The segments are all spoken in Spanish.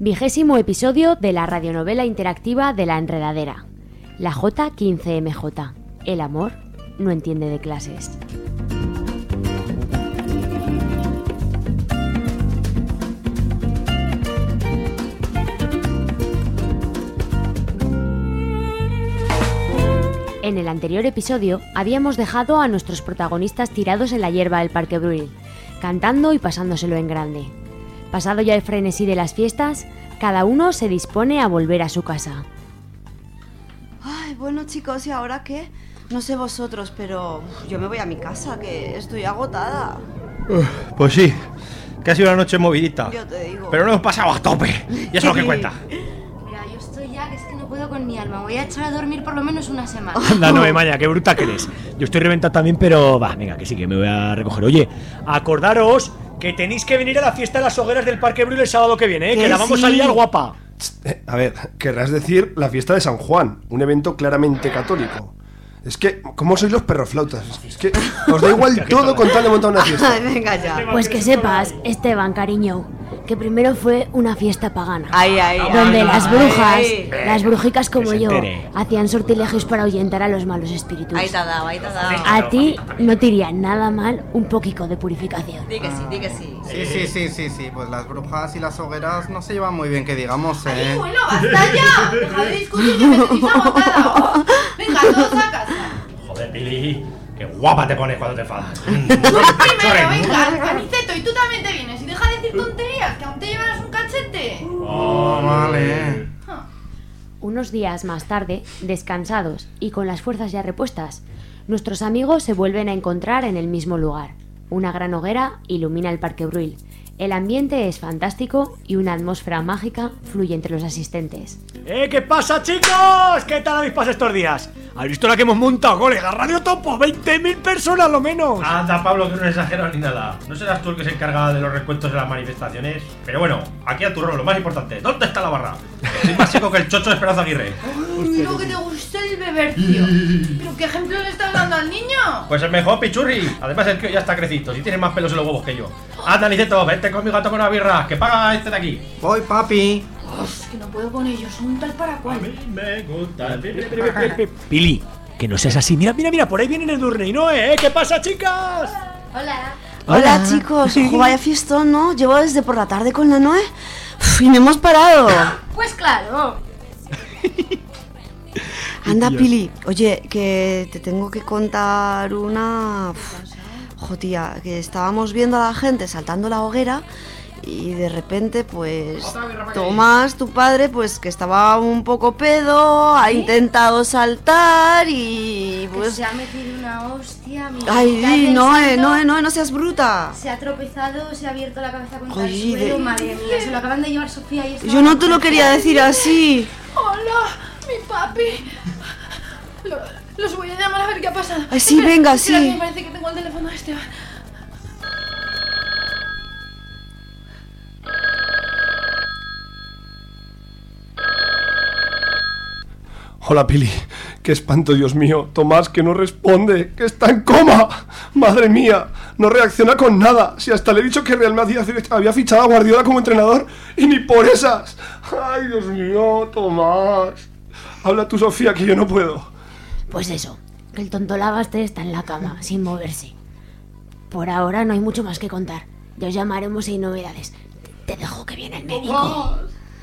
20º episodio de la radionovela interactiva de La Enredadera. La J15MJ. El amor no entiende de clases. En el anterior episodio habíamos dejado a nuestros protagonistas tirados en la hierba del Parque Brühl, cantando y pasándoselo en grande. Pasado ya el frenesí de las fiestas, cada uno se dispone a volver a su casa. Ay, bueno chicos, ¿y ahora qué? No sé vosotros, pero yo me voy a mi casa, que estoy agotada. Pues sí, que ha sido una noche movidita. Yo te digo. Pero lo hemos pasado a tope, y eso es lo que cuenta. Mira, yo estoy ya, que es que no puedo con mi alma. Voy a echar a dormir por lo menos una semana. Anda, no, Maña, qué bruta que eres. Yo estoy reventado también, pero va, venga, que sí, que me voy a recoger. Oye, acordaros que tenéis que venir a la fiesta de las hogueras del Parque Brühl el sábado que viene, ¿eh? Que la vamos a liar guapa. A ver, querrás decir la fiesta de San Juan, un evento claramente católico. Es que, ¿cómo sois los perroflautas? Es que os da igual todo con tal de montar una fiesta. Ay, venga ya. Pues que sepas, Esteban, cariño, que primero fue una fiesta pagana. Ay, donde las brujas, ay. las brujicas como Que se yo, entere. hacían sortilegios para ahuyentar a los malos espíritus. Ahí te ha dado, ahí te ha dado. A ti no te iría nada mal un poquito de purificación. Di que sí, di que sí. Sí, pues las brujas y las hogueras no se llevan muy bien, que digamos, Ay, bueno, basta ya. Deja de discutir, que me tenéis agotada. Venga, todos a casa. Joder, Pili, qué guapa te pones cuando te enfadas. Tú primero, venga, Aniceto, y tú también te vienes. Y deja de decir tonterías, que aún te llevarás un cachete. Oh, vale. Unos días más tarde, descansados y con las fuerzas ya repuestas, nuestros amigos se vuelven a encontrar en el mismo lugar. Una gran hoguera ilumina el Parque Brühl. El ambiente es fantástico y una atmósfera mágica fluye entre los asistentes. ¿Qué pasa, chicos? ¿Qué tal habéis pasado estos días? ¿Habéis visto la que hemos montado, colega? Radio Topo, 20.000 personas lo menos. Anda, Pablo, que no exageras ni nada. No serás tú el que se encarga de los recuentos de las manifestaciones. Pero bueno, aquí a tu rol, lo más importante. ¿Dónde está la barra? Estoy más seco que el chocho de Esperanza Aguirre. Lo que te gusta el bebercio. ¿Pero qué ejemplo le estás dando al niño? Pues el mejor, pichurri. Además, el que ya está crecito y tiene más pelos en los huevos que yo. Anda, Niceto, vete conmigo a tomar una birra. Que paga este de aquí. Voy, papi. Es que no puedo con ellos, son un tal para cual. Me gusta. Pili, que no seas así. Mira, por ahí vienen Edurne y Noé, ¿Qué pasa, chicas? Hola. Hola chicos, jo, vaya fiestón, ¿no? Llevo desde por la tarde con la Noé. Y no hemos parado. Pues claro. Anda, Pili, oye, que te tengo que contar una... Jo, tía, que estábamos viendo a la gente saltando la hoguera y de repente, pues, Tomás, tu padre, pues, que estaba un poco pedo, ha intentado saltar y... Pues pues se ha metido una hostia. ay, no seas bruta. Se ha tropezado, se ha abierto la cabeza contra Oye, el suelo. de- Madre mía, se lo acaban de llevar Sofía y está... Yo no te lo quería decir así. Hola, mi papi. Los voy a llamar a ver qué ha pasado. Ay, sí, venga, sí. Espera, que me parece que tengo el teléfono de Esteban. Hola, Pili. Qué espanto, Dios mío. Tomás, que no responde, que está en coma. Madre mía, no reacciona con nada. Si hasta le he dicho que Real Madrid había fichado a Guardiola como entrenador y ni por esas. Ay, Dios mío, Tomás. Habla tú, Sofía, que yo no puedo. Pues eso, que el tonto Lagaste está en la cama, sin moverse. Por ahora no hay mucho más que contar. Ya os llamaremos si hay novedades. Te dejo que viene el médico.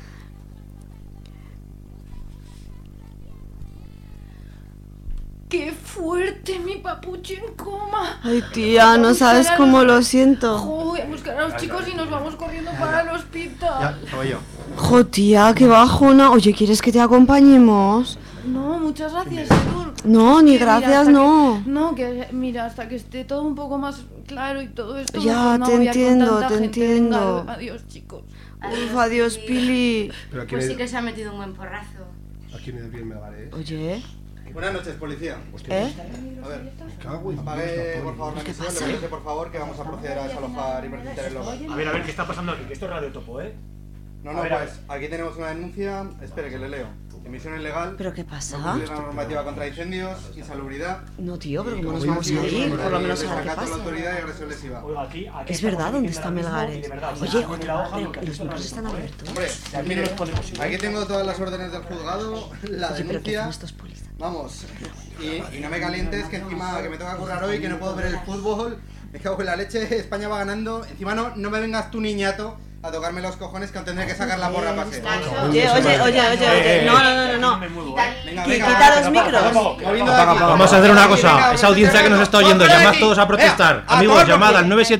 ¡Qué fuerte, mi papucho en coma! Ay, tía, no sabes cómo lo siento. Voy a buscar a los chicos y nos vamos corriendo para el hospital. Ya, soy yo. Jo, tía, qué bajona. Oye, ¿quieres que te acompañemos? No, muchas gracias, Edur. No, ni Que mira, gracias, hasta no. No, que mira, hasta que esté todo un poco más claro y todo esto. Ya, mejor no te voy a con entiendo, tanta te gente. entiendo. Venga, adiós, chicos. Uf, adiós, Pili. Pero aquí Pues sí que se ha metido un buen porrazo. Aquí no hay bien me vale, ¿eh? Oye, Buenas noches, policía. ¿eh? A ver, Cago en apague, Dios, por favor, la emisión. Le por favor, que vamos a proceder a desalojar y presentar el logo. A ver, ¿qué está pasando aquí? Que esto es Radio Topo, No, pues aquí tenemos una denuncia. Espere que le leo. Emisión ilegal. ¿Pero qué pasa? No cumplir la normativa contra incendios, insalubridad. No, tío, pero ¿cómo nos vamos a ir? Por lo menos saber qué Desacato a la pasa. autoridad y agresión lesiva. Es verdad, ¿dónde está Melgares? Oye, los micros están abiertos. Hombre, mire, aquí tengo todas las órdenes del juzgado, la Oye, pero ¿qué denuncia. hacen estos polis? Vamos, y no me calientes que encima que me toca currar hoy, que no puedo ver el fútbol. Me cago en la leche, España va ganando. Encima no me vengas tú, niñato, a tocarme los cojones que os tendré que sacar la porra a paseo. Oye, no. Venga, Quita los micros. Vamos a hacer una cosa. Esa audiencia que nos está oyendo, llamad todos a protestar. Amigos, llamad al 97.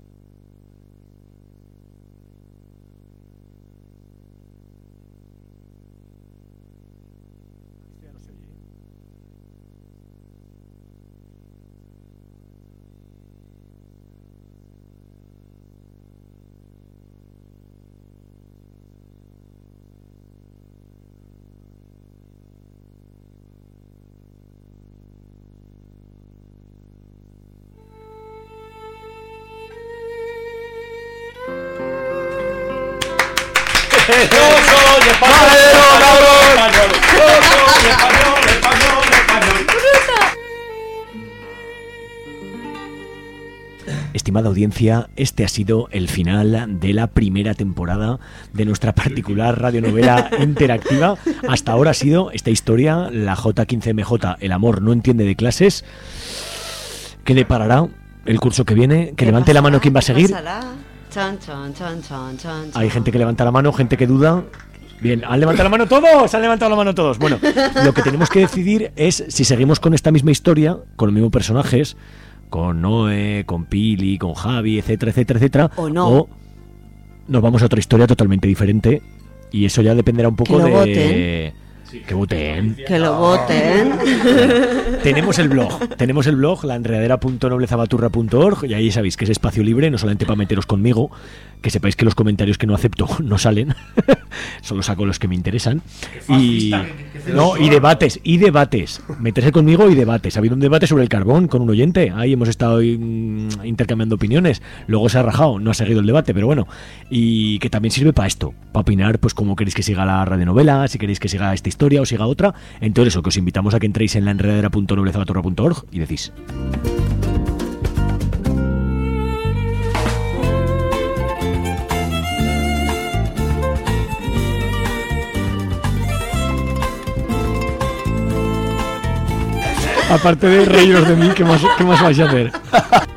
Yo soy español, Estimada audiencia, este ha sido el final de la primera temporada de nuestra particular radionovela interactiva. Hasta ahora ha sido esta historia, la J15MJ, el amor no entiende de clases. ¿Qué deparará el curso que viene? Que levante la mano quien va a seguir. Hay gente que levanta la mano, gente que duda. Bien, ¿han levantado la mano todos? Han levantado la mano todos. Bueno, lo que tenemos que decidir es si seguimos con esta misma historia, con los mismos personajes, con Noé, con Pili, con Javi, etcétera, o no. O nos vamos a otra historia totalmente diferente y eso ya dependerá un poco de... Que voten. Que lo voten. Tenemos el blog, laenredadera.noblezabaturra.org, y ahí sabéis que es espacio libre, no solamente para meteros conmigo, que sepáis que los comentarios que no acepto no salen, solo saco los que me interesan. Y debates, meterse conmigo y debates. Ha habido un debate sobre el carbón con un oyente, ahí hemos estado intercambiando opiniones, luego se ha rajado, no ha seguido el debate, pero bueno, y que también sirve para esto, para opinar, pues cómo queréis que siga la radionovela, si queréis que siga esta historia o siga otra. Entonces eso, que os invitamos a que entréis en laenredadera.noblezabaturra.org y decís. Aparte de reíros de mí, ¿qué más vais a hacer?